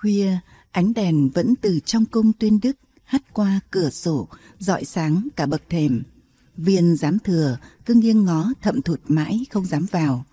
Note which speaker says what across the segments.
Speaker 1: Khuya, ánh đèn vẫn từ trong cung Tuyên Đức hắt qua cửa sổ, rọi sáng cả bậc thềm. Viên giám thừa cứ nghiêng ngó thậm thụt mãi không dám vào.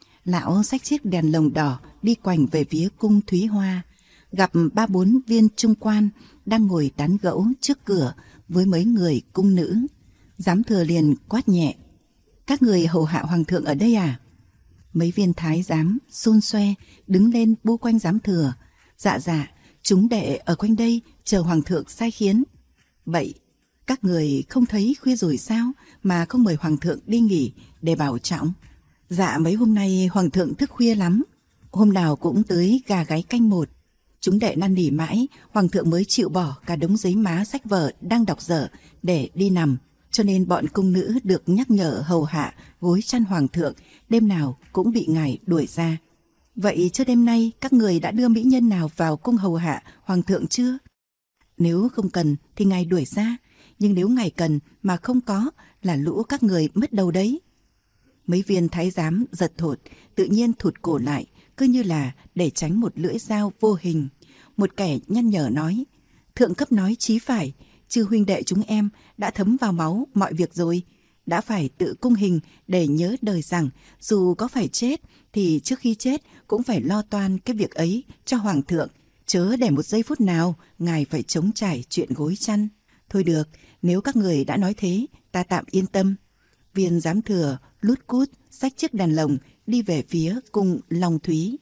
Speaker 1: Lão xách chiếc đèn lồng đỏ đi quanh về phía cung Thúy Hoa, gặp 3-4 viên trung quan đang ngồi tán gẫu trước cửa với mấy người cung nữ. Giám thừa liền quát nhẹ: "Các người hầu hạ hoàng thượng ở đây à?" Mấy viên thái giám xôn xoe đứng lên bu quanh giám thừa: "Dạ dạ, chúng đệ ở quanh đây chờ hoàng thượng sai khiến." "Vậy các người không thấy khuya rồi sao mà không mời hoàng thượng đi nghỉ để bảo trọng?" "Dạ mấy hôm nay hoàng thượng thức khuya lắm, hôm nào cũng tới gà gáy canh một. Chúng đệ năn nỉ mãi, hoàng thượng mới chịu bỏ cả đống giấy má sách vở đang đọc dở để đi nằm, cho nên bọn cung nữ được nhắc nhở hầu hạ gối chăn hoàng thượng, đêm nào cũng bị ngài đuổi ra." "Vậy chứ đêm nay các người đã đưa mỹ nhân nào vào cung hầu hạ hoàng thượng chưa?" "Nếu không cần thì ngài đuổi ra, nhưng nếu ngài cần mà không có là lũ các người mất đầu đấy." Mấy viên thái giám giật thột, tự nhiên thụt cổ lại, cứ như là để tránh một lưỡi dao vô hình. Một kẻ nhăn nhở nói: "Thượng cấp nói chí phải, chư huynh đệ chúng em đã thấm vào máu mọi việc rồi, đã phải tự cung hình để nhớ đời rằng dù có phải chết thì trước khi chết cũng phải lo toan cái việc ấy cho hoàng thượng, chớ để một giây phút nào ngài phải chống trải chuyện gối chăn. Thôi được, nếu các người đã nói thế, ta tạm yên tâm." Viên giám thừa lút cút xách chiếc đèn lồng đi về phía cung Long Thúy.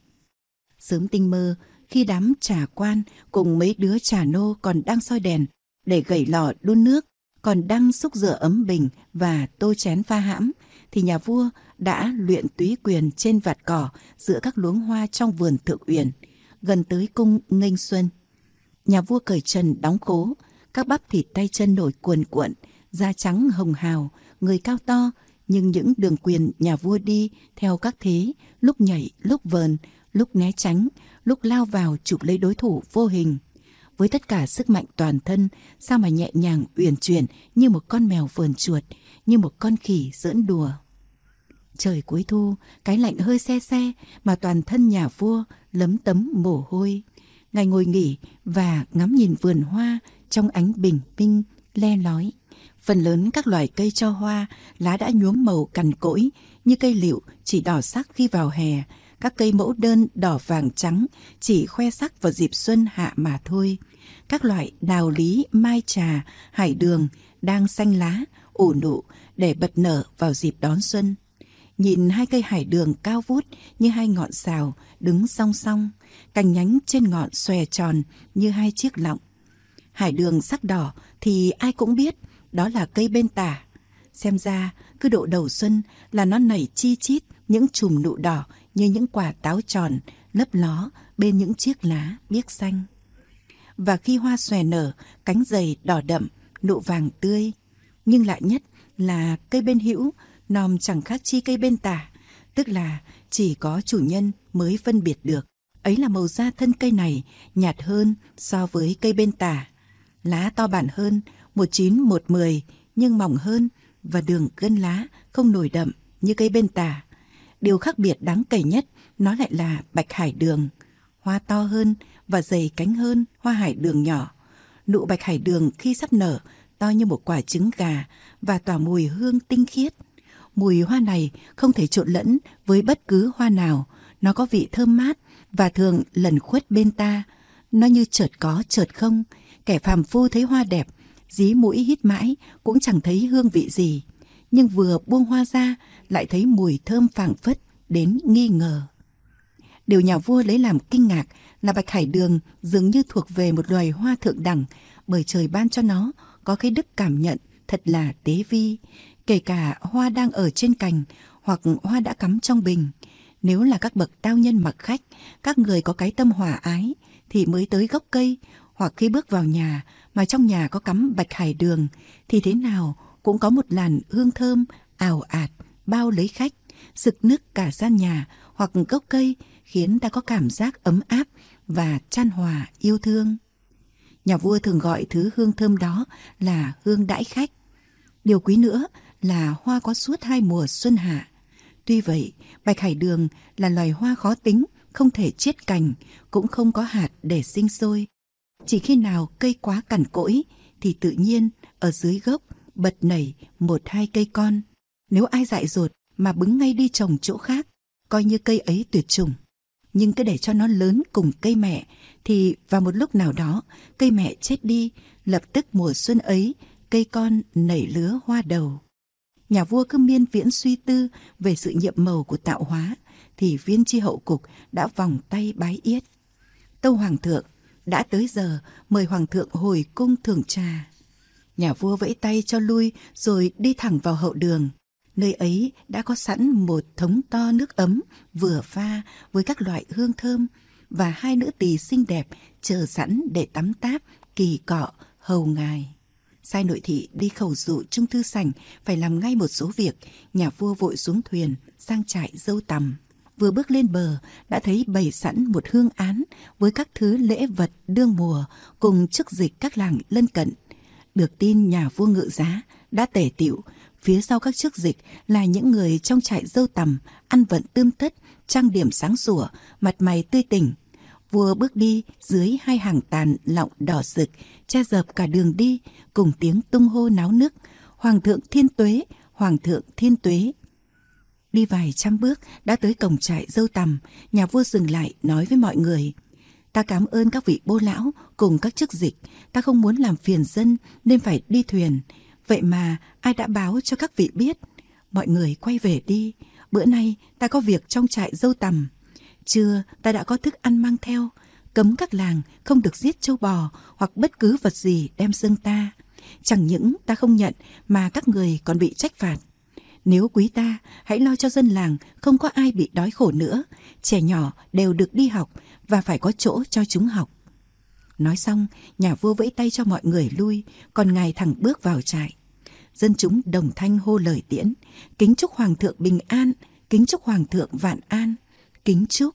Speaker 1: Sớm tinh mơ, khi đám trà quan cùng mấy đứa trà nô còn đang soi đèn để gẩy lò đun nước, còn đang xúc rửa ấm bình và tô chén pha hãm, thì nhà vua đã luyện túy quyền trên vạt cỏ giữa các luống hoa trong vườn Thượng Uyển, gần tới cung Nghênh Xuân. Nhà vua cởi trần đóng khố, các bắp thịt tay chân nổi cuồn cuộn, da trắng hồng hào, người cao to, nhưng những đường quyền nhà vua đi theo các thế, lúc nhảy, lúc vờn, lúc né tránh, lúc lao vào chụp lấy đối thủ vô hình. Với tất cả sức mạnh toàn thân, sao mà nhẹ nhàng uyển chuyển như một con mèo vờn chuột, như một con khỉ giỡn đùa. Trời cuối thu, cái lạnh hơi se se mà toàn thân nhà vua lấm tấm mồ hôi. Ngài ngồi nghỉ và ngắm nhìn vườn hoa trong ánh bình minh le lói. Phần lớn các loài cây cho hoa, lá đã nhuốm màu cằn cỗi như cây lựu chỉ đỏ sắc khi vào hè. Các cây mẫu đơn đỏ vàng trắng chỉ khoe sắc vào dịp xuân hạ mà thôi. Các loại đào lý, mai trà, hải đường đang xanh lá, ủ nụ để bật nở vào dịp đón xuân. Nhìn hai cây hải đường cao vút như hai ngọn sào đứng song song, cành nhánh trên ngọn xòe tròn như hai chiếc lọng. Hải đường sắc đỏ thì ai cũng biết đó là cây bên tả. Xem ra cứ độ đầu xuân là nó nảy chi chít những chùm nụ đỏ như những quả táo tròn lấp ló bên những chiếc lá biếc xanh. Và khi hoa xòe nở, cánh dày đỏ đậm, nụ vàng tươi. Nhưng lạ nhất là cây bên hữu nòm chẳng khác chi cây bên tả, tức là chỉ có chủ nhân mới phân biệt được. Ấy là màu da thân cây này nhạt hơn so với cây bên tả. Lá to bản hơn, 1/9/10, nhưng mỏng hơn, và đường gân lá không nổi đậm như cây bên tả. Điều khác biệt đáng kể nhất nó lại là bạch hải đường. Hoa to hơn và dày cánh hơn hoa hải đường nhỏ. Nụ bạch hải đường khi sắp nở to như một quả trứng gà và tỏa mùi hương tinh khiết. Mùi hoa này không thể trộn lẫn với bất cứ hoa nào. Nó có vị thơm mát và thường lẩn khuất bên ta. Nó như chợt có chợt không. Kẻ phàm phu thấy hoa đẹp, dí mũi hít mãi cũng chẳng thấy hương vị gì, nhưng vừa buông hoa ra lại thấy mùi thơm phảng phất đến nghi ngờ. Điều nhà vua lấy làm kinh ngạc là bạch hải đường dường như thuộc về một loài hoa thượng đẳng, bởi trời ban cho nó có cái đức cảm nhận thật là tế vi, kể cả hoa đang ở trên cành hoặc hoa đã cắm trong bình. Nếu là các bậc tao nhân mặc khách, các người có cái tâm hòa ái thì mới tới gốc cây, hoặc khi bước vào nhà mà trong nhà có cắm bạch hải đường thì thế nào cũng có một làn hương thơm ào ạt bao lấy khách, sực nức cả gian nhà hoặc gốc cây, khiến ta có cảm giác ấm áp và chan hòa yêu thương. Nhà vua thường gọi thứ hương thơm đó là hương đãi khách. Điều quý nữa là hoa có suốt 2 mùa xuân hạ. Tuy vậy, bạch hải đường là loài hoa khó tính, không thể chiết cành, cũng không có hạt để sinh sôi. Chỉ khi nào cây quá cằn cỗi thì tự nhiên ở dưới gốc bật nảy một hai cây con. Nếu ai dại dột mà bứng ngay đi trồng chỗ khác, coi như cây ấy tuyệt chủng. Nhưng cứ để cho nó lớn cùng cây mẹ thì vào một lúc nào đó cây mẹ chết đi, lập tức mùa xuân ấy cây con nảy lứa hoa đầu. Nhà vua cứ miên viễn suy tư về sự nhiệm màu của tạo hóa thì viên tri hậu cục đã vòng tay bái yết. Tâu hoàng thượng, đã tới giờ, mời hoàng thượng hồi cung thưởng trà. Nhà vua vẫy tay cho lui rồi đi thẳng vào hậu đường. Nơi ấy đã có sẵn một thúng to nước ấm vừa pha với các loại hương thơm và hai nữ tỳ xinh đẹp chờ sẵn để tắm táp, kỳ cọ, hầu ngài. Sai nội thị đi khẩu dụ trung thư sảnh phải làm ngay một số việc. Nhà vua vội xuống thuyền sang trại dâu tằm. Vừa bước lên bờ đã thấy bày sẵn một hương án với các thứ lễ vật đương mùa cùng chức dịch các làng lân cận. Được tin nhà vua Ngự Giá đã tề tựu, phía sau các chức dịch là những người trong trại dâu tằm ăn vận tươm tất, trang điểm sáng sủa, mặt mày tươi tỉnh. Vua bước đi dưới hai hàng tàn lọng đỏ rực che dợp cả đường đi, cùng tiếng tung hô náo nức: Hoàng thượng thiên tuế, Hoàng thượng thiên tuế. Đi vài trăm bước đã tới cổng trại dâu tằm. Nhà vua dừng lại nói với mọi người: Ta cảm ơn các vị bô lão cùng các chức dịch. Ta không muốn làm phiền dân nên phải đi thuyền. Vậy mà ai đã báo cho các vị biết? Mọi người quay về đi. Bữa nay ta có việc trong trại dâu tằm. Trưa ta đã có thức ăn mang theo. Cấm các làng không được giết trâu bò hoặc bất cứ vật gì đem dâng ta. Chẳng những ta không nhận mà các người còn bị trách phạt. Nếu quý ta, hãy lo cho dân làng không có ai bị đói khổ nữa. Trẻ nhỏ đều được đi học và phải có chỗ cho chúng học. Nói xong, nhà vua vẫy tay cho mọi người lui, còn ngài thẳng bước vào trại. Dân chúng đồng thanh hô lời tiễn: Kính chúc hoàng thượng bình an, kính chúc hoàng thượng vạn an, kính chúc.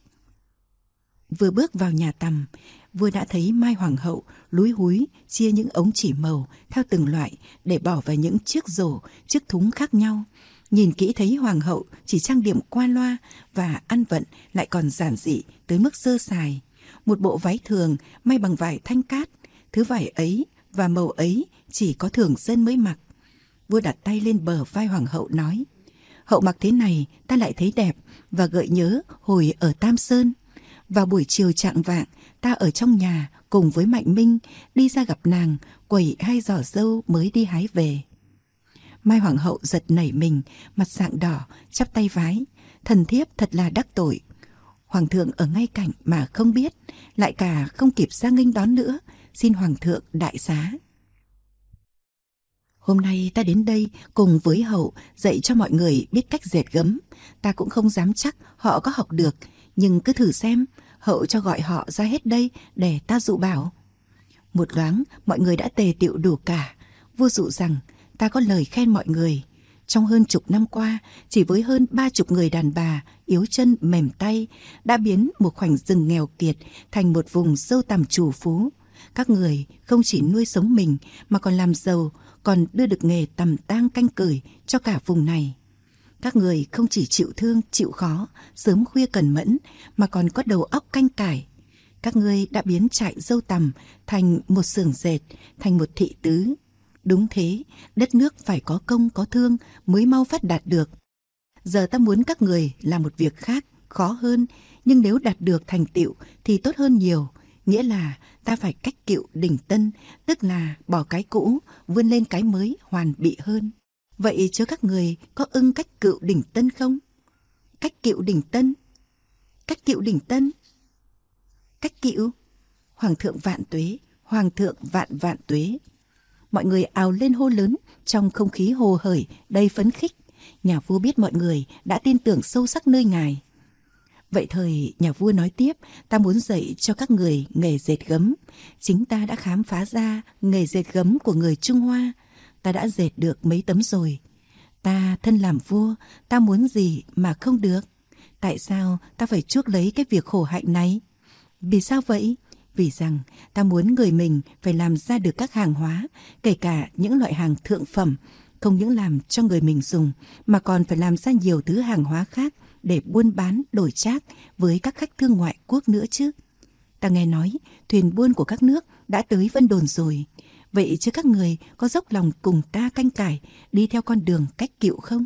Speaker 1: Vừa bước vào nhà tằm, vua đã thấy Mai hoàng hậu lúi húi chia những ống chỉ màu theo từng loại để bỏ vào những chiếc rổ, chiếc thúng khác nhau. Nhìn kỹ thấy hoàng hậu chỉ trang điểm qua loa và ăn vận lại còn giản dị tới mức sơ sài. Một bộ váy thường may bằng vải thanh cát, thứ vải ấy và màu ấy chỉ có thường dân mới mặc. Vua đặt tay lên bờ vai hoàng hậu nói: Hậu mặc thế này ta lại thấy đẹp và gợi nhớ hồi ở Tam Sơn. Vào buổi chiều chạng vạng, ta ở trong nhà cùng với Mạnh Minh đi ra gặp nàng, quẩy 2 giỏ dâu mới đi hái về. Mai hoàng hậu giật nảy mình, mặt sạng đỏ, chắp tay vái: Thần thiếp thật là đắc tội. Hoàng thượng ở ngay cạnh mà không biết, lại cả không kịp ra nghênh đón nữa, xin hoàng thượng đại xá. Hôm nay ta đến đây cùng với hậu dạy cho mọi người biết cách dệt gấm. Ta cũng không dám chắc họ có học được, nhưng cứ thử xem, hậu cho gọi họ ra hết đây để ta dụ bảo. Một loáng mọi người đã tề tựu đủ cả. Vua dụ rằng ta có lời khen mọi người. Trong hơn chục năm qua, chỉ với hơn 30 người đàn bà yếu chân mềm tay đã biến một khoảnh rừng nghèo kiệt thành một vùng dâu tằm trù phú. Các người không chỉ nuôi sống mình mà còn làm giàu, còn đưa được nghề tằm tang canh cửi cho cả vùng này. Các người không chỉ chịu thương chịu khó, sớm khuya cần mẫn mà còn có đầu óc canh cải. Các ngươi đã biến trại dâu tằm thành một xưởng dệt, thành một thị tứ. Đúng thế, đất nước phải có công có thương mới mau phát đạt được. Giờ ta muốn các người làm một việc khác, khó hơn, nhưng nếu đạt được thành tựu thì tốt hơn nhiều. Nghĩa là ta phải cách cựu đỉnh tân, tức là bỏ cái cũ, vươn lên cái mới hoàn bị hơn. Vậy chứ các người có ưng cách cựu đỉnh tân không? Cách cựu đỉnh tân? Cách cựu đỉnh tân? Cách cựu? Hoàng thượng vạn tuế, hoàng thượng vạn vạn tuế. Mọi người ào lên hô lớn trong không khí hồ hởi đầy phấn khích. Nhà vua biết mọi người đã tin tưởng sâu sắc nơi ngài. Vậy thời nhà vua nói tiếp: Ta muốn dạy cho các người nghề dệt gấm. Chính ta đã khám phá ra nghề dệt gấm của người Trung Hoa. Ta đã dệt được mấy tấm rồi. Ta thân làm vua, ta muốn gì mà không được? Tại sao ta phải chuốc lấy cái việc khổ hạnh này? Vì sao vậy? Vì rằng ta muốn người mình phải làm ra được các hàng hóa, kể cả những loại hàng thượng phẩm, không những làm cho người mình dùng mà còn phải làm ra nhiều thứ hàng hóa khác để buôn bán đổi trác với các khách thương ngoại quốc nữa chứ? Ta nghe nói thuyền buôn của các nước đã tới Vân Đồn rồi. Vậy chứ các người có dốc lòng cùng ta canh cải đi theo con đường cách cựu không?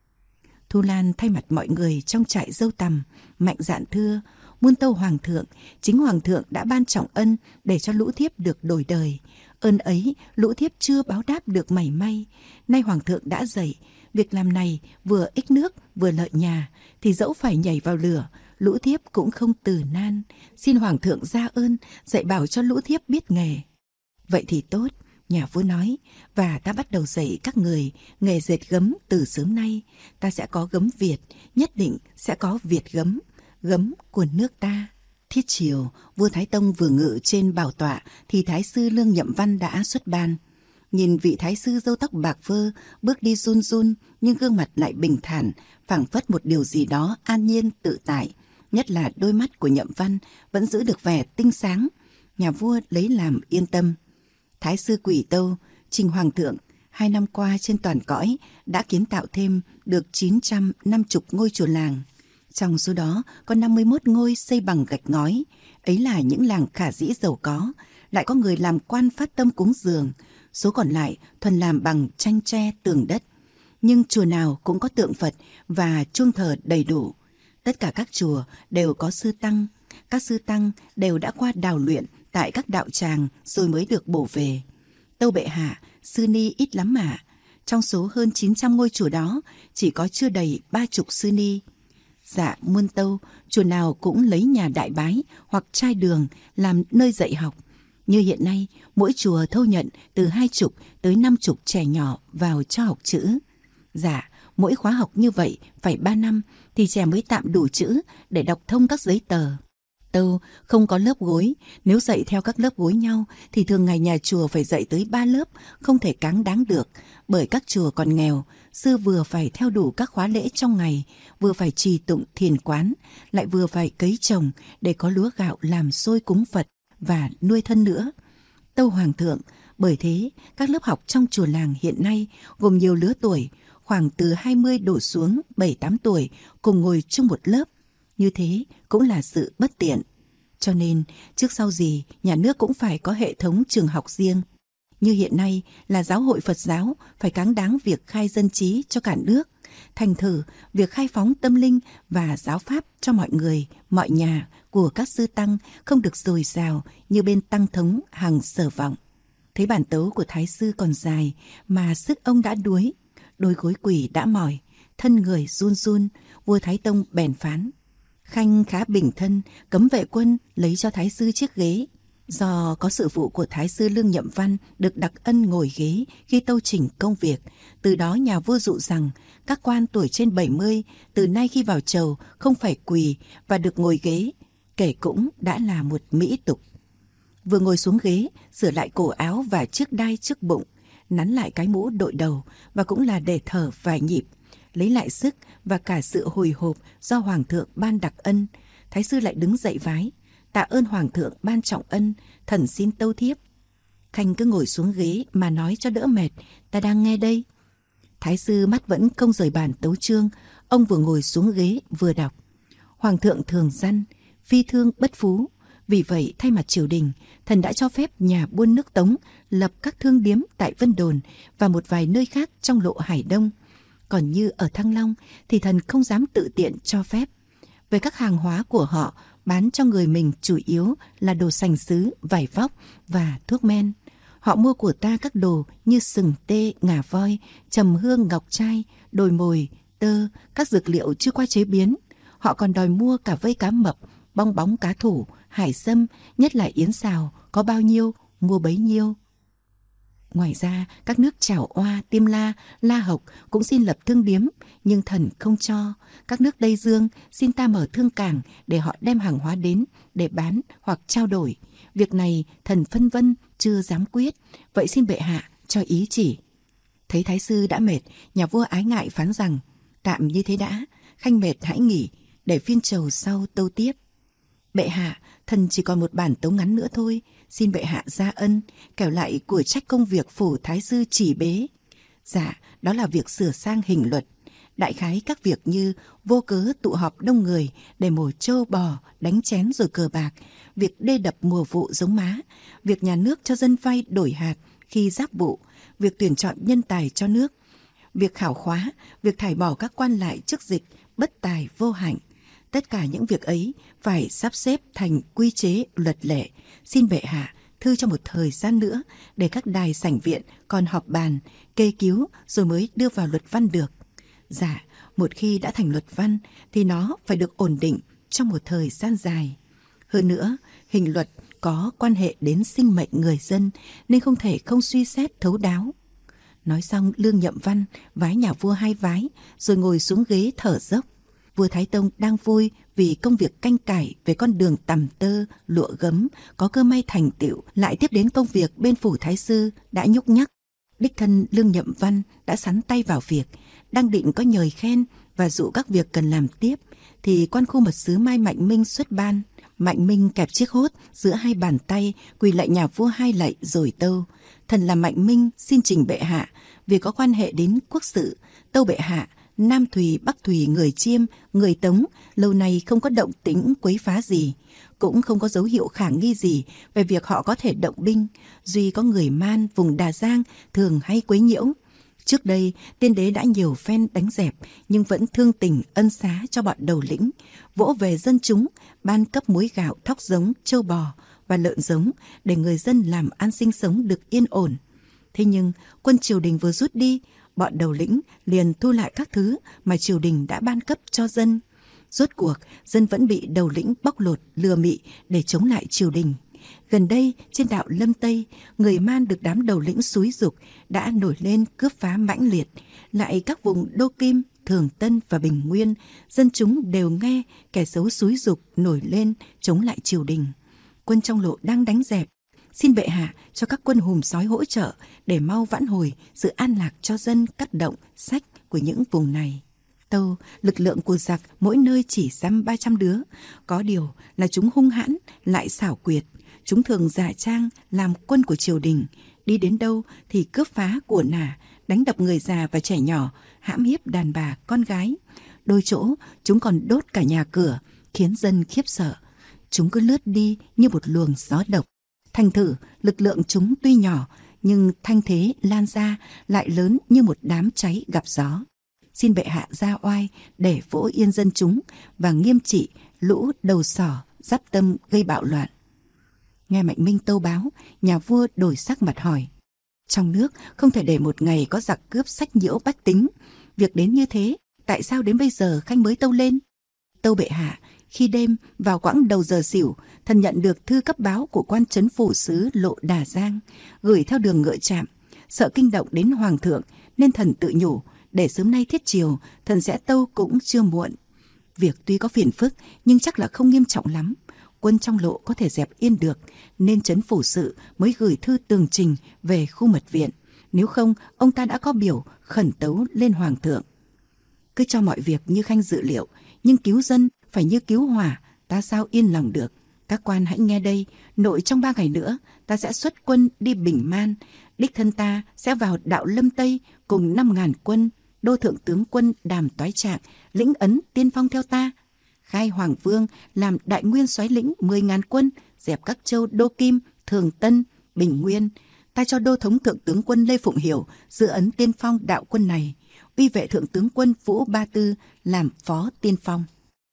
Speaker 1: Thu Lan thay mặt mọi người trong trại Dâu Tằm mạnh dạn thưa: muôn tâu hoàng thượng, chính hoàng thượng đã ban trọng ân để cho lũ thiếp được đổi đời. Ơn ấy lũ thiếp chưa báo đáp được mảy may. Nay hoàng thượng đã dạy, việc làm này vừa ích nước vừa lợi nhà, thì dẫu phải nhảy vào lửa, lũ thiếp cũng không từ nan. Xin hoàng thượng ra ơn dạy bảo cho lũ thiếp biết nghề. Vậy thì tốt, nhà vua nói, và ta bắt đầu dạy các người nghề dệt gấm từ sớm nay. Ta sẽ có gấm Việt, nhất định sẽ có Việt gấm, gấm của nước ta. Thiết chiều, vua Thái Tông vừa ngự trên bảo tọa thì thái sư Lương Nhậm Văn đã xuất ban. Nhìn vị thái sư râu tóc bạc phơ bước đi run run, nhưng gương mặt lại bình thản, phảng phất một điều gì đó an nhiên tự tại. Nhất là đôi mắt của Nhậm Văn vẫn giữ được vẻ tinh sáng. Nhà vua lấy làm yên tâm. Thái sư Quỷ Tâu, trình hoàng thượng, 2 năm qua trên toàn cõi đã kiến tạo thêm được 950 ngôi chùa làng. Trong số đó có 51 ngôi xây bằng gạch ngói. Ấy là những làng khả dĩ giàu có, lại có người làm quan phát tâm cúng dường. Số còn lại thuần làm bằng tranh tre tường đất. Nhưng chùa nào cũng có tượng Phật và chuông thờ đầy đủ. Tất cả các chùa đều có sư tăng. Các sư tăng đều đã qua đào luyện tại các đạo tràng rồi mới được bổ về. Tâu bệ hạ, sư ni ít lắm mà. Trong số hơn 900 ngôi chùa đó chỉ có chưa đầy 30 sư ni. Dạ muôn tâu, chùa nào cũng lấy nhà đại bái hoặc trai đường làm nơi dạy học. Như hiện nay, mỗi chùa thâu nhận từ 20 tới 50 trẻ nhỏ vào cho học chữ. Dạ, mỗi khóa học như vậy phải 3 năm thì trẻ mới tạm đủ chữ để đọc thông các giấy tờ. Tâu không có lớp gối, nếu dạy theo các lớp gối nhau thì thường ngày nhà chùa phải dạy tới 3 lớp, không thể cáng đáng được. Bởi các chùa còn nghèo, sư vừa phải theo đủ các khóa lễ trong ngày, vừa phải trì tụng thiền quán, lại vừa phải cấy trồng để có lúa gạo làm xôi cúng Phật và nuôi thân nữa. Tâu hoàng thượng, bởi thế các lớp học trong chùa làng hiện nay gồm nhiều lứa tuổi, khoảng từ 20 đổ xuống 7-8 tuổi cùng ngồi chung một lớp. Như thế cũng là sự bất tiện. Cho nên trước sau gì nhà nước cũng phải có hệ thống trường học riêng. Như hiện nay là giáo hội Phật giáo phải cáng đáng việc khai dân trí cho cả nước. Thành thử việc khai phóng tâm linh và giáo pháp cho mọi người, mọi nhà của các sư tăng không được dồi dào như bên tăng thống hàng Sở Vọng. Thấy bản tấu của thái sư còn dài mà sức ông đã đuối, đôi gối quỳ đã mỏi, thân người run run, vua Thái Tông bèn phán: Khanh khá bình thân, cấm vệ quân lấy cho thái sư chiếc ghế. Do có sự vụ của thái sư Lương Nhậm Văn được đặc ân ngồi ghế khi tâu trình công việc, từ đó nhà vua dụ rằng các quan tuổi trên 70 từ nay khi vào chầu không phải quỳ và được ngồi ghế, kể cũng đã là một mỹ tục. Vừa ngồi xuống ghế, sửa lại cổ áo và chiếc đai trước bụng, nắn lại cái mũ đội đầu và cũng là để thở vài nhịp, lấy lại sức và cả sự hồi hộp do hoàng thượng ban đặc ân. Thái sư lại đứng dậy vái: Tạ ơn hoàng thượng ban trọng ân, thần xin tâu thiếp. Khanh cứ ngồi xuống ghế mà nói cho đỡ mệt, ta đang nghe đây. Thái sư mắt vẫn không rời bàn tấu chương, ông vừa ngồi xuống ghế vừa đọc: Hoàng thượng thường dăn, phi thương bất phú. Vì vậy thay mặt triều đình, thần đã cho phép nhà buôn nước Tống lập các thương điếm tại Vân Đồn và một vài nơi khác trong lộ Hải Đông. Còn như ở Thăng Long thì thần không dám tự tiện cho phép. Về các hàng hóa của họ bán cho người mình chủ yếu là đồ sành sứ, vải vóc và thuốc men. Họ mua của ta các đồ như sừng tê, ngà voi, trầm hương, ngọc trai, đồi mồi, tơ, các dược liệu chưa qua chế biến. Họ còn đòi mua cả vây cá mập, bong bóng cá thủ, hải sâm, nhất là yến xào, có bao nhiêu mua bấy nhiêu. Ngoài ra, các nước Trảo Oa, Tiêm La, La Hộc cũng xin lập thương điếm, nhưng thần không cho. Các nước Tây Dương xin ta mở thương cảng để họ đem hàng hóa đến để bán hoặc trao đổi. Việc này thần phân vân chưa dám quyết, vậy xin bệ hạ cho ý chỉ. Thấy thái sư đã mệt, nhà vua ái ngại phán rằng: Tạm như thế đã, khanh mệt hãy nghỉ, để phiên chầu sau tâu tiếp. Bệ hạ, thần chỉ còn một bản tấu ngắn nữa thôi, xin bệ hạ gia ân, kẻo lại của trách công việc phủ thái sư chỉ bế. Dạ, đó là việc sửa sang hình luật. Đại khái các việc như vô cớ tụ họp đông người để mổ trâu bò, đánh chén rồi cờ bạc, việc đê đập mùa vụ giống má, việc nhà nước cho dân vay đổi hạt khi giáp vụ, việc tuyển chọn nhân tài cho nước, việc khảo khóa, việc thải bỏ các quan lại chức dịch, bất tài vô hạnh. Tất cả những việc ấy phải sắp xếp thành quy chế luật lệ, xin bệ hạ thư cho một thời gian nữa để các đài sảnh viện còn họp bàn, kê cứu rồi mới đưa vào luật văn được. Dạ, một khi đã thành luật văn thì nó phải được ổn định trong một thời gian dài. Hơn nữa, hình luật có quan hệ đến sinh mệnh người dân nên không thể không suy xét thấu đáo. Nói xong, Lương Nhậm Văn vái nhà vua 2 vái rồi ngồi xuống ghế thở dốc. Vua Thái Tông đang vui vì công việc canh cải về con đường tằm tơ, lụa gấm có cơ may thành tựu, lại tiếp đến công việc bên phủ thái sư đã nhúc nhắc. Đích thân Lương Nhậm Văn đã sắn tay vào việc, đang định có nhời khen và dụ các việc cần làm tiếp, thì quan khu mật sứ Mai Mạnh Minh xuất ban. Mạnh Minh kẹp chiếc hốt giữa 2 bàn tay, quỳ lạy nhà vua 2 lạy rồi tâu: thần là Mạnh Minh xin trình bệ hạ, vì có quan hệ đến quốc sự, tâu bệ hạ. Nam Thùy, Bắc Thùy, người Chiêm, người Tống lâu nay không có động tĩnh quấy phá gì, cũng không có dấu hiệu khả nghi gì về việc họ có thể động binh. Duy có người Man vùng Đà Giang thường hay quấy nhiễu. Trước đây tiên đế đã nhiều phen đánh dẹp nhưng vẫn thương tình ân xá cho bọn đầu lĩnh, vỗ về dân chúng, ban cấp muối gạo, thóc giống, trâu bò và lợn giống để người dân làm ăn sinh sống được yên ổn. Thế nhưng quân triều đình vừa rút đi, bọn đầu lĩnh liền thu lại các thứ mà triều đình đã ban cấp cho dân. Rốt cuộc, dân vẫn bị đầu lĩnh bóc lột, lừa mị để chống lại triều đình. Gần đây, trên đạo Lâm Tây, người Man được đám đầu lĩnh xúi giục đã nổi lên cướp phá mãnh liệt. Lại các vùng Đô Kim, Thường Tân và Bình Nguyên, dân chúng đều nghe kẻ xấu xúi giục nổi lên chống lại triều đình. Quân trong lộ đang đánh dẹp. Xin bệ hạ cho các quân hùm sói hỗ trợ để mau vãn hồi sự an lạc cho dân các động, sách của những vùng này. Tâu, lực lượng của giặc mỗi nơi chỉ dăm 300 đứa. Có điều là chúng hung hãn, lại xảo quyệt. Chúng thường giả trang làm quân của triều đình. Đi đến đâu thì cướp phá của nả, đánh đập người già và trẻ nhỏ, hãm hiếp đàn bà, con gái. Đôi chỗ chúng còn đốt cả nhà cửa, khiến dân khiếp sợ. Chúng cứ lướt đi như một luồng gió độc. Thành thử, lực lượng chúng tuy nhỏ, nhưng thanh thế lan ra lại lớn như một đám cháy gặp gió. Xin bệ hạ ra oai để vỗ yên dân chúng và nghiêm trị lũ đầu sỏ, giáp tâm gây bạo loạn. Nghe Mạnh Minh tâu báo, nhà vua đổi sắc mặt hỏi: trong nước không thể để một ngày có giặc cướp sách nhiễu bách tính. Việc đến như thế, tại sao đến bây giờ khanh mới tâu lên? Tâu bệ hạ, khi đêm vào quãng đầu giờ xỉu, thần nhận được thư cấp báo của quan trấn phủ sứ Lộ Đà Giang, gửi theo đường ngựa trạm, sợ kinh động đến hoàng thượng nên thần tự nhủ để sớm nay thiết chiều thần sẽ tâu cũng chưa muộn. Việc tuy có phiền phức nhưng chắc là không nghiêm trọng lắm, quân trong lộ có thể dẹp yên được, nên trấn phủ sự mới gửi thư tường trình về khu mật viện. Nếu không, ông ta đã có biểu khẩn tấu lên hoàng thượng. Cứ cho mọi việc như khanh dự liệu, nhưng cứu dân phải như cứu hỏa, ta sao yên lòng được. Các quan hãy nghe đây, nội trong 3 ngày nữa ta sẽ xuất quân đi Bình Man. Đích thân ta sẽ vào đạo Lâm Tây cùng 5.000 quân. Đô thượng tướng quân Đàm Toái Trạng lĩnh ấn tiên phong theo ta. Khai Hoàng Vương làm đại nguyên soái lĩnh 10.000 quân, dẹp các châu Đô Kim, Thường Tân, Bình Nguyên. Ta cho đô thống thượng tướng quân Lê Phụng Hiểu giữ ấn tiên phong đạo quân này. Uy vệ thượng tướng quân Vũ Ba Tư làm phó tiên phong.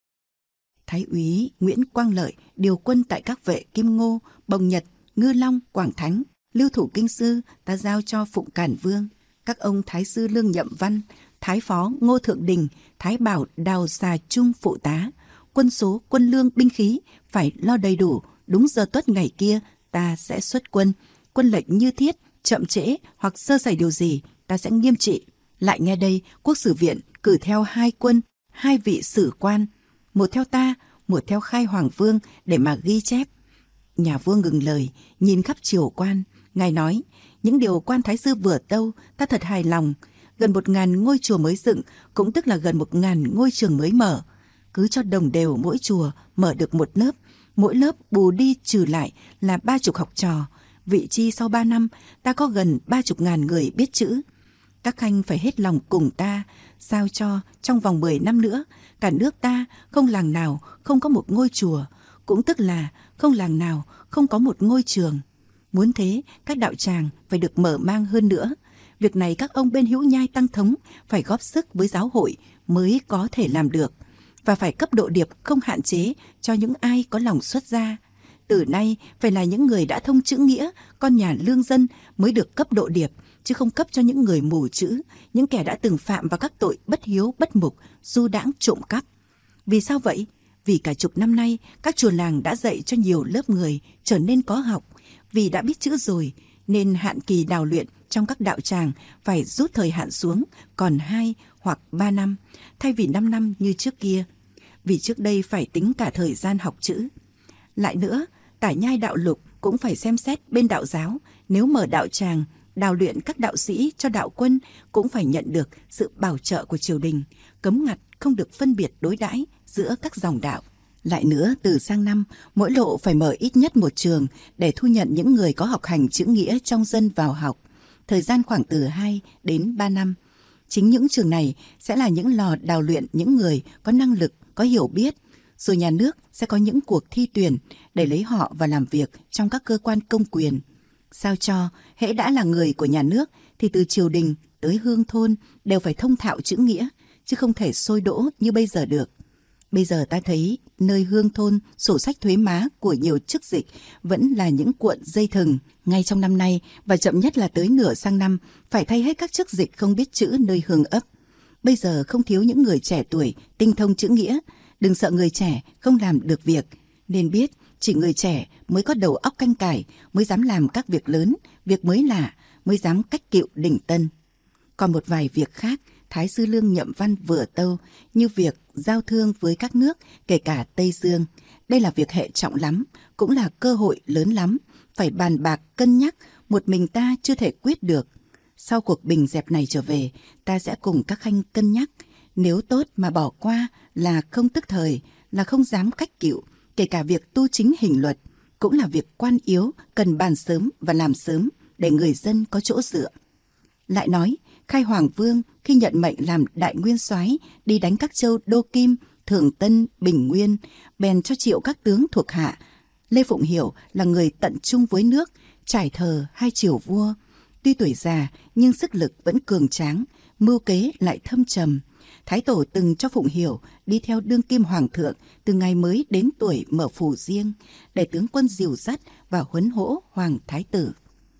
Speaker 1: Thái úy Nguyễn Quang Lợi điều quân tại các vệ Kim Ngô, Bồng Nhật, Ngư Long, Quảng Thánh. Lưu thủ kinh sư ta giao cho Phụng Cản Vương. Các ông thái sư Lương Nhậm Văn, thái phó Ngô Thượng Đình, thái bảo Đào Xà Trung phụ tá. Quân số, quân lương, binh khí phải lo đầy đủ. Đúng giờ tuất ngày kia ta sẽ xuất quân. Quân lệnh như thiết, chậm trễ hoặc sơ sẩy điều gì ta sẽ nghiêm trị. Lại nghe đây, quốc sử viện cử theo 2 quân, 2 vị sử quan, một theo ta, một theo Khai Hoàng Vương để mà ghi chép. Nhà vua ngừng lời, nhìn khắp triều quan. Ngài nói: những điều quan thái sư vừa tâu ta thật hài lòng. Gần 1.000 ngôi chùa mới dựng, cũng tức là gần 1.000 ngôi trường mới mở. Cứ cho đồng đều mỗi chùa mở được một lớp, mỗi lớp bù đi trừ lại là 30 học trò. Vị chi sau 3 năm ta có gần 30.000 người biết chữ. Các khanh phải hết lòng cùng ta, sao cho trong vòng 10 năm nữa, cả nước ta không làng nào không có một ngôi chùa, cũng tức là không làng nào không có một ngôi trường. Muốn thế, các đạo tràng phải được mở mang hơn nữa. Việc này các ông bên Hữu Nhai Tăng Thống phải góp sức với giáo hội mới có thể làm được, và phải cấp độ điệp không hạn chế cho những ai có lòng xuất gia. Từ nay phải là những người đã thông chữ nghĩa, con nhà lương dân mới được cấp độ điệp, chứ không cấp cho những người mù chữ, những kẻ đã từng phạm vào các tội bất hiếu, bất mục, du đãng, trộm cắp. Vì sao vậy? Vì cả chục năm nay, các chùa làng đã dạy cho nhiều lớp người trở nên có học. Vì đã biết chữ rồi, nên hạn kỳ đào luyện trong các đạo tràng phải rút thời hạn xuống còn 2 hoặc 3 năm, thay vì 5 năm như trước kia. Vì trước đây phải tính cả thời gian học chữ. Lại nữa, Tả Nhai Đạo Lục cũng phải xem xét bên đạo giáo, nếu mở đạo tràng, đào luyện các đạo sĩ cho đạo quân cũng phải nhận được sự bảo trợ của triều đình, cấm ngặt không được phân biệt đối đãi giữa các dòng đạo. Lại nữa, từ sang năm, mỗi lộ phải mở ít nhất một trường để thu nhận những người có học hành chữ nghĩa trong dân vào học, thời gian khoảng từ 2 đến 3 năm. Chính những trường này sẽ là những lò đào luyện những người có năng lực, có hiểu biết, rồi nhà nước sẽ có những cuộc thi tuyển để lấy họ vào làm việc trong các cơ quan công quyền. Sao cho hễ đã là người của nhà nước thì từ triều đình tới hương thôn đều phải thông thạo chữ nghĩa, chứ không thể sôi đỗ như bây giờ được. Bây giờ ta thấy nơi hương thôn, sổ sách thuế má của nhiều chức dịch vẫn là những cuộn dây thừng. Ngay trong năm nay và chậm nhất là tới nửa sang năm phải thay hết các chức dịch không biết chữ nơi hương ấp. Bây giờ không thiếu những người trẻ tuổi tinh thông chữ nghĩa. Đừng sợ người trẻ không làm được việc, nên biết chỉ người trẻ mới có đầu óc canh cải, mới dám làm các việc lớn, việc mới lạ, mới dám cách kiệu đỉnh tân. Còn một vài việc khác, Thái Sư Lương nhậm văn vừa tâu, như việc giao thương với các nước, kể cả Tây Dương. Đây là việc hệ trọng lắm, cũng là cơ hội lớn lắm, phải bàn bạc cân nhắc, một mình ta chưa thể quyết được. Sau cuộc bình dẹp này trở về, ta sẽ cùng các khanh cân nhắc. Nếu tốt mà bỏ qua là không tức thời, là không dám cách cựu, kể cả việc tu chính hình luật, cũng là việc quan yếu, cần bàn sớm và làm sớm để người dân có chỗ dựa. Lại nói, Khai Hoàng Vương khi nhận mệnh làm đại nguyên soái đi đánh các châu Đô Kim, Thường Tân, Bình Nguyên, bèn cho triệu các tướng thuộc hạ. Lê Phụng Hiểu là người tận trung với nước, trải thờ 2 triều vua. Tuy tuổi già nhưng sức lực vẫn cường tráng, mưu kế lại thâm trầm. Thái Tổ từng cho Phụng Hiểu đi theo đương kim hoàng thượng từ ngày mới đến tuổi mở phủ riêng, để tướng quân dìu dắt và huấn hỗ hoàng thái tử.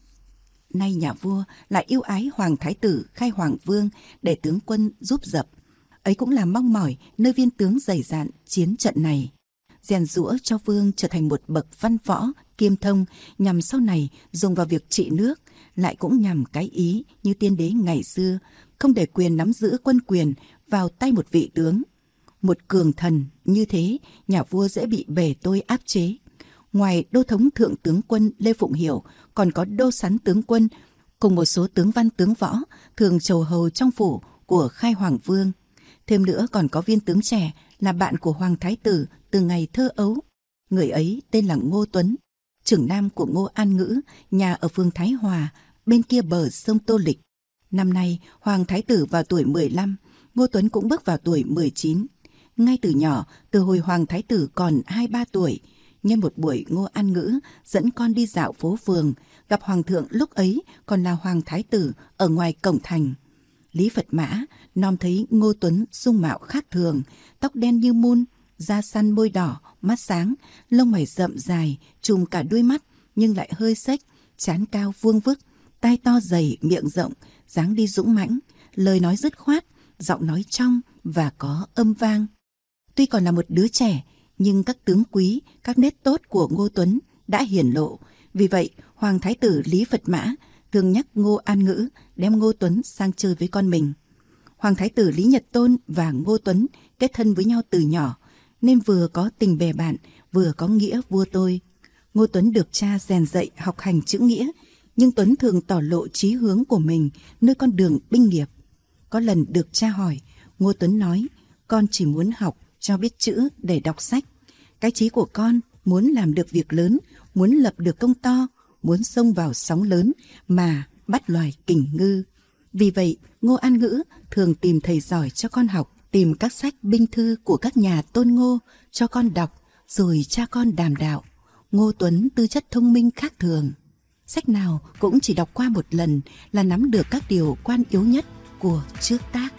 Speaker 1: Nay nhà vua lại yêu ái hoàng thái tử Khai Hoàng Vương để tướng quân giúp dập. Ấy cũng là mong mỏi nơi viên tướng dày dạn chiến trận này, rèn giũa cho vương trở thành một bậc văn võ kiêm thông, nhằm sau này dùng vào việc trị nước, lại cũng nhằm cái ý như tiên đế ngày xưa, không để quyền nắm giữ quân quyền vào tay một vị tướng. Một cường thần như thế, nhà vua dễ bị bề tôi áp chế. Ngoài đô thống thượng tướng quân Lê Phụng Hiểu, còn có đô sắn tướng quân cùng một số tướng văn tướng võ thường chầu hầu trong phủ của Khai Hoàng Vương. Thêm nữa còn có viên tướng trẻ là bạn của hoàng thái tử từ ngày thơ ấu. Người ấy tên là Ngô Tuấn, trưởng nam của Ngô An Ngữ, nhà ở phường Thái Hòa, bên kia bờ sông Tô Lịch. Năm nay hoàng thái tử vào tuổi 15, Ngô Tuấn cũng bước vào tuổi 19. Ngay từ nhỏ, từ hồi hoàng thái tử còn 2-3 tuổi, nhân một buổi Ngô An Ngữ dẫn con đi dạo phố phường, gặp hoàng thượng lúc ấy còn là hoàng thái tử ở ngoài cổng thành. Lý Phật Mã nom thấy Ngô Tuấn dung mạo khác thường, tóc đen như mun, da săn môi đỏ, mắt sáng, lông mày rậm dài, trùm cả đuôi mắt nhưng lại hơi xếch, trán cao vuông vức, tai to dày, miệng rộng, dáng đi dũng mãnh, lời nói dứt khoát, giọng nói trong và có âm vang. Tuy còn là một đứa trẻ, nhưng các tướng quý, các nét tốt của Ngô Tuấn đã hiển lộ. Vì vậy, hoàng thái tử Lý Phật Mã thường nhắc Ngô An Ngữ đem Ngô Tuấn sang chơi với con mình. Hoàng thái tử Lý Nhật Tôn và Ngô Tuấn kết thân với nhau từ nhỏ, nên vừa có tình bè bạn, vừa có nghĩa vua tôi. Ngô Tuấn được cha rèn dạy học hành chữ nghĩa, nhưng Tuấn thường tỏ lộ chí hướng của mình nơi con đường binh nghiệp. Có lần được cha hỏi, Ngô Tuấn nói, con chỉ muốn học cho biết chữ để đọc sách. Cái chí của con muốn làm được việc lớn, muốn lập được công to, muốn xông vào sóng lớn mà bắt loài kình ngư. Vì vậy, Ngô An Ngữ thường tìm thầy giỏi cho con học, tìm các sách binh thư của các nhà tôn Ngô cho con đọc, rồi cha con đàm đạo. Ngô Tuấn tư chất thông minh khác thường. Sách nào cũng chỉ đọc qua một lần là nắm được các điều quan yếu nhất của trước tác.